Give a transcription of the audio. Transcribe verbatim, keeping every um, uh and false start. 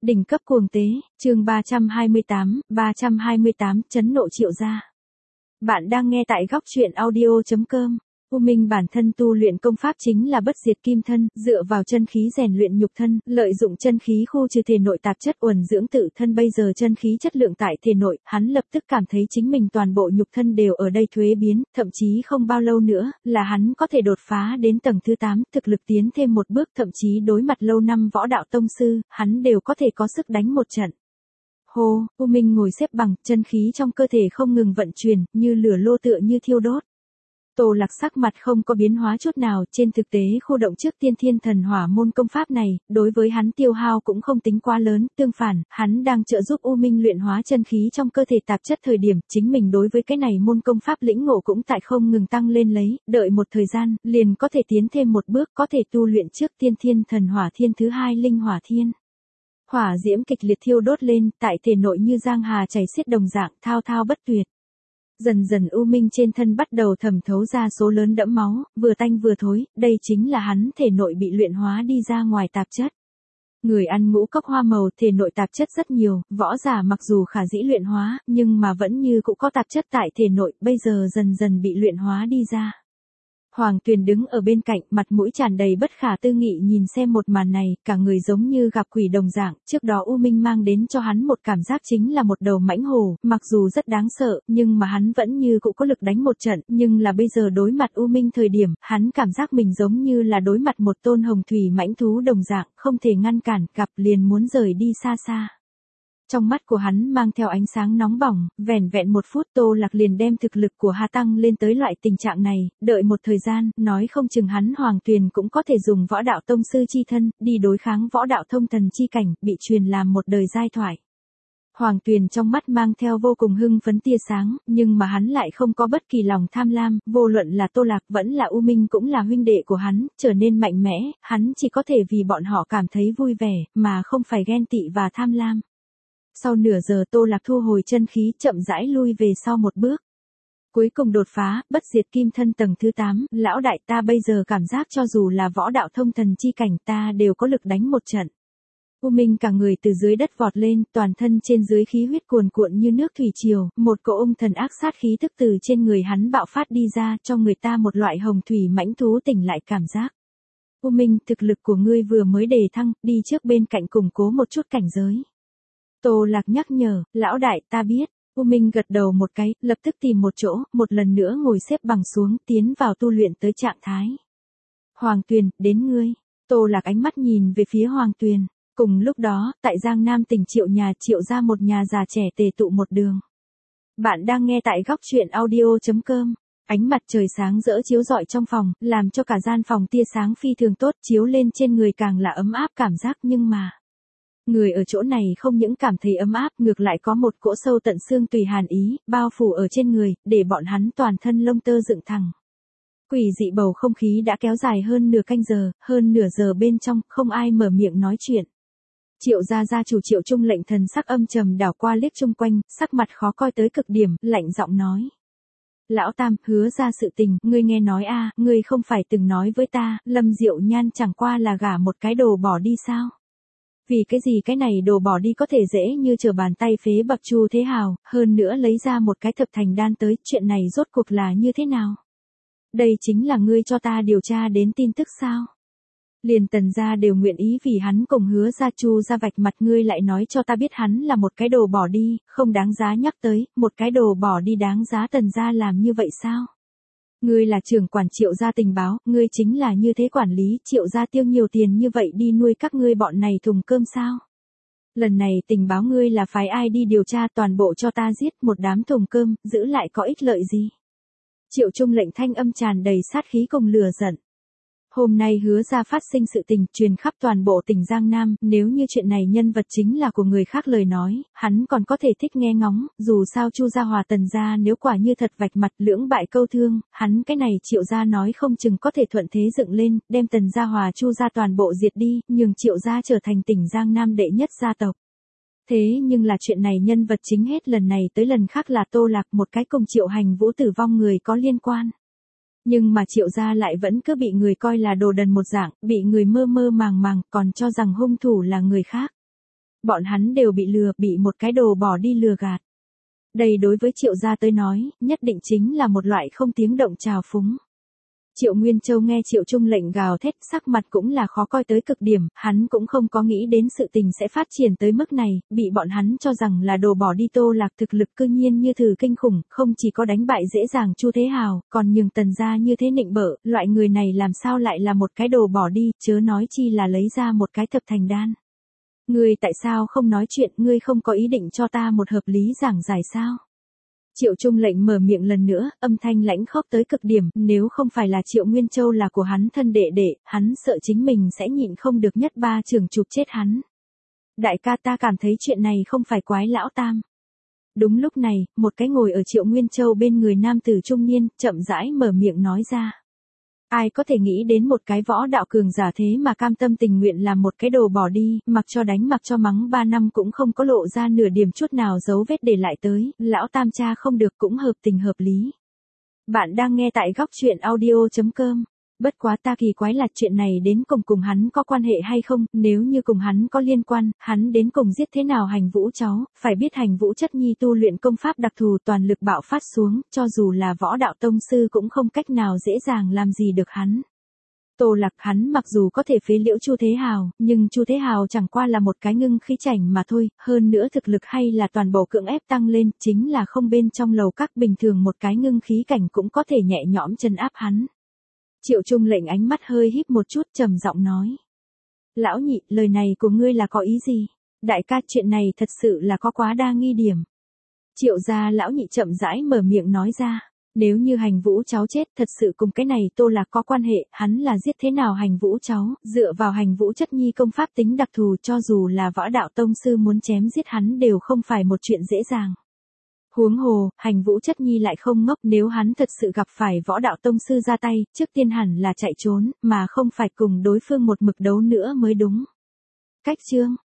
Đỉnh cấp cuồng tế, chương ba trăm hai mươi tám, ba trăm hai mươi tám, chấn nộ Triệu gia. Bạn đang nghe tại góc truyện audio chấm com. U Minh bản thân tu luyện công pháp chính là bất diệt kim thân, dựa vào chân khí rèn luyện nhục thân, lợi dụng chân khí khu trừ thể nội tạp chất uẩn dưỡng tự thân. Bây giờ chân khí chất lượng tại thể nội, hắn lập tức cảm thấy chính mình toàn bộ nhục thân đều ở đây thuế biến, thậm chí không bao lâu nữa, là hắn có thể đột phá đến tầng thứ tám, thực lực tiến thêm một bước, thậm chí đối mặt lâu năm võ đạo tông sư, hắn đều có thể có sức đánh một trận. Hô, U Minh ngồi xếp bằng, chân khí trong cơ thể không ngừng vận chuyển, như lửa lô tựa như thiêu đốt. Tô Lạc sắc mặt không có biến hóa chút nào, trên thực tế khu động trước tiên thiên thần hỏa môn công pháp này, đối với hắn tiêu hao cũng không tính quá lớn, tương phản, hắn đang trợ giúp U Minh luyện hóa chân khí trong cơ thể tạp chất thời điểm, chính mình đối với cái này môn công pháp lĩnh ngộ cũng tại không ngừng tăng lên lấy, đợi một thời gian, liền có thể tiến thêm một bước, có thể tu luyện trước tiên thiên thần hỏa thiên thứ hai linh hỏa thiên. Hỏa diễm kịch liệt thiêu đốt lên, tại thể nội như giang hà chảy xiết đồng dạng, thao thao bất tuyệt. Dần dần U Minh trên thân bắt đầu thẩm thấu ra số lớn đẫm máu, vừa tanh vừa thối, đây chính là hắn thể nội bị luyện hóa đi ra ngoài tạp chất. Người ăn ngũ cốc hoa màu, thể nội tạp chất rất nhiều, võ giả mặc dù khả dĩ luyện hóa, nhưng mà vẫn như cũng có tạp chất tại thể nội, bây giờ dần dần bị luyện hóa đi ra. Hoàng Tuyền đứng ở bên cạnh, mặt mũi tràn đầy bất khả tư nghị nhìn xem một màn này, cả người giống như gặp quỷ đồng dạng, trước đó U Minh mang đến cho hắn một cảm giác chính là một đầu mãnh hổ, mặc dù rất đáng sợ, nhưng mà hắn vẫn như cũng có lực đánh một trận, nhưng là bây giờ đối mặt U Minh thời điểm, hắn cảm giác mình giống như là đối mặt một tôn hồng thủy mãnh thú đồng dạng, không thể ngăn cản, gặp liền muốn rời đi xa xa. Trong mắt của hắn mang theo ánh sáng nóng bỏng, vẻn vẹn một phút Tô Lạc liền đem thực lực của hắn tăng lên tới loại tình trạng này, đợi một thời gian, nói không chừng hắn Hoàng Tuyền cũng có thể dùng võ đạo tông sư chi thân, đi đối kháng võ đạo thông thần chi cảnh, bị truyền làm một đời giai thoại. Hoàng Tuyền trong mắt mang theo vô cùng hưng phấn tia sáng, nhưng mà hắn lại không có bất kỳ lòng tham lam, vô luận là Tô Lạc vẫn là U Minh cũng là huynh đệ của hắn, trở nên mạnh mẽ, hắn chỉ có thể vì bọn họ cảm thấy vui vẻ, mà không phải ghen tị và tham lam. Sau nửa giờ Tô Lạc thu hồi chân khí chậm rãi lui về sau một bước. Cuối cùng đột phá, bất diệt kim thân tầng thứ tám, lão đại ta bây giờ cảm giác cho dù là võ đạo thông thần chi cảnh ta đều có lực đánh một trận. U Minh cả người từ dưới đất vọt lên, toàn thân trên dưới khí huyết cuồn cuộn như nước thủy triều, một cỗ ung thần ác sát khí tức từ trên người hắn bạo phát đi ra, cho người ta một loại hồng thủy mãnh thú tỉnh lại cảm giác. U Minh, thực lực của ngươi vừa mới đề thăng, đi trước bên cạnh củng cố một chút cảnh giới. Tô Lạc nhắc nhở, lão đại ta biết. U Minh gật đầu một cái, lập tức tìm một chỗ, một lần nữa ngồi xếp bằng xuống, tiến vào tu luyện tới trạng thái. Hoàng Tuyền, đến ngươi. Tô Lạc ánh mắt nhìn về phía Hoàng Tuyền. Cùng lúc đó, tại Giang Nam tỉnh Triệu nhà, Triệu ra một nhà già trẻ tề tụ một đường. Bạn đang nghe tại góc truyện audio chấm com. Ánh mặt trời sáng rỡ chiếu rọi trong phòng, làm cho cả gian phòng tia sáng phi thường tốt, chiếu lên trên người càng là ấm áp cảm giác, nhưng mà người ở chỗ này không những cảm thấy ấm áp, ngược lại có một cỗ sâu tận xương tùy hàn ý, bao phủ ở trên người, để bọn hắn toàn thân lông tơ dựng thẳng. Quỷ dị bầu không khí đã kéo dài hơn nửa canh giờ, hơn nửa giờ bên trong, không ai mở miệng nói chuyện. Triệu gia gia chủ Triệu Trung lệnh thần sắc âm trầm đảo qua liếc chung quanh, sắc mặt khó coi tới cực điểm, lạnh giọng nói. Lão Tam, hứa ra sự tình, ngươi nghe nói a, ngươi không phải từng nói với ta, Lâm Diệu Nhan chẳng qua là gả một cái đồ bỏ đi sao? Vì cái gì cái này đồ bỏ đi có thể dễ như trở bàn tay phế bậc Chu Thế Hào, hơn nữa lấy ra một cái thập thành đan tới, chuyện này rốt cuộc là như thế nào? Đây chính là ngươi cho ta điều tra đến tin tức sao? Liền Tần gia đều nguyện ý vì hắn cùng hứa ra Chu ra vạch mặt, ngươi lại nói cho ta biết hắn là một cái đồ bỏ đi, không đáng giá nhắc tới, một cái đồ bỏ đi đáng giá Tần gia làm như vậy sao? Ngươi là trưởng quản Triệu gia tình báo, ngươi chính là như thế quản lý, Triệu gia tiêu nhiều tiền như vậy đi nuôi các ngươi bọn này thùng cơm sao? Lần này tình báo ngươi là phái ai đi điều tra, toàn bộ cho ta giết, một đám thùng cơm, giữ lại có ích lợi gì? Triệu Trung lệnh thanh âm tràn đầy sát khí cùng lửa giận. Hôm nay hứa ra phát sinh sự tình truyền khắp toàn bộ tỉnh Giang Nam, nếu như chuyện này nhân vật chính là của người khác lời nói, hắn còn có thể thích nghe ngóng, dù sao Chu gia hòa Tần gia nếu quả như thật vạch mặt lưỡng bại câu thương, hắn cái này Triệu gia nói không chừng có thể thuận thế dựng lên, đem Tần gia hòa Chu gia toàn bộ diệt đi, nhường Triệu gia trở thành tỉnh Giang Nam đệ nhất gia tộc. Thế nhưng là chuyện này nhân vật chính hết lần này tới lần khác là Tô Lạc, một cái cùng Triệu Hành Vũ tử vong người có liên quan. Nhưng mà Triệu gia lại vẫn cứ bị người coi là đồ đần một dạng, bị người mơ mơ màng màng, còn cho rằng hung thủ là người khác. Bọn hắn đều bị lừa, bị một cái đồ bỏ đi lừa gạt. Đây đối với Triệu gia tới nói, nhất định chính là một loại không tiếng động trào phúng. Triệu Nguyên Châu nghe Triệu Trung lệnh gào thét, sắc mặt cũng là khó coi tới cực điểm, hắn cũng không có nghĩ đến sự tình sẽ phát triển tới mức này, bị bọn hắn cho rằng là đồ bỏ đi Tô Lạc thực lực cư nhiên như thử kinh khủng, không chỉ có đánh bại dễ dàng Chu Thế Hào, còn nhường Tần gia như thế nịnh bợ, loại người này làm sao lại là một cái đồ bỏ đi, chớ nói chi là lấy ra một cái thập thành đan. Ngươi tại sao không nói chuyện, ngươi không có ý định cho ta một hợp lý giảng giải sao? Triệu Trung lệnh mở miệng lần nữa, âm thanh lãnh khốc tới cực điểm, nếu không phải là Triệu Nguyên Châu là của hắn thân đệ đệ, hắn sợ chính mình sẽ nhịn không được nhất ba trường chụp chết hắn. Đại ca, ta cảm thấy chuyện này không phải quái lão tam. Đúng lúc này, một cái ngồi ở Triệu Nguyên Châu bên người nam tử trung niên, chậm rãi mở miệng nói ra. Ai có thể nghĩ đến một cái võ đạo cường giả thế mà cam tâm tình nguyện làm một cái đồ bỏ đi, mặc cho đánh mặc cho mắng ba năm cũng không có lộ ra nửa điểm chút nào dấu vết để lại tới, lão tam cha không được cũng hợp tình hợp lý. Bạn đang nghe tại góc truyện audio chấm com. Bất quá ta kỳ quái là chuyện này đến cùng cùng hắn có quan hệ hay không, nếu như cùng hắn có liên quan, hắn đến cùng giết thế nào Hành Vũ cháu, phải biết Hành Vũ chất nhi tu luyện công pháp đặc thù toàn lực bạo phát xuống, cho dù là võ đạo tông sư cũng không cách nào dễ dàng làm gì được hắn. Tô Lạc hắn mặc dù có thể phế liễu Chu Thế Hào, nhưng Chu Thế Hào chẳng qua là một cái ngưng khí chảnh mà thôi, hơn nữa thực lực hay là toàn bộ cưỡng ép tăng lên, chính là không bên trong lầu các bình thường một cái ngưng khí cảnh cũng có thể nhẹ nhõm chân áp hắn. Triệu Trung lệnh ánh mắt hơi híp một chút trầm giọng nói. Lão nhị, lời này của ngươi là có ý gì? Đại ca, chuyện này thật sự là có quá đa nghi điểm. Triệu gia lão nhị chậm rãi mở miệng nói ra. Nếu như Hành Vũ cháu chết thật sự cùng cái này Tô Lạc có quan hệ, hắn là giết thế nào Hành Vũ cháu, dựa vào Hành Vũ chất nhi công pháp tính đặc thù cho dù là võ đạo tông sư muốn chém giết hắn đều không phải một chuyện dễ dàng. Huống hồ, Hành Vũ chất nhi lại không ngốc, nếu hắn thật sự gặp phải võ đạo tông sư ra tay, trước tiên hẳn là chạy trốn, mà không phải cùng đối phương một mực đấu nữa mới đúng. Cách chương,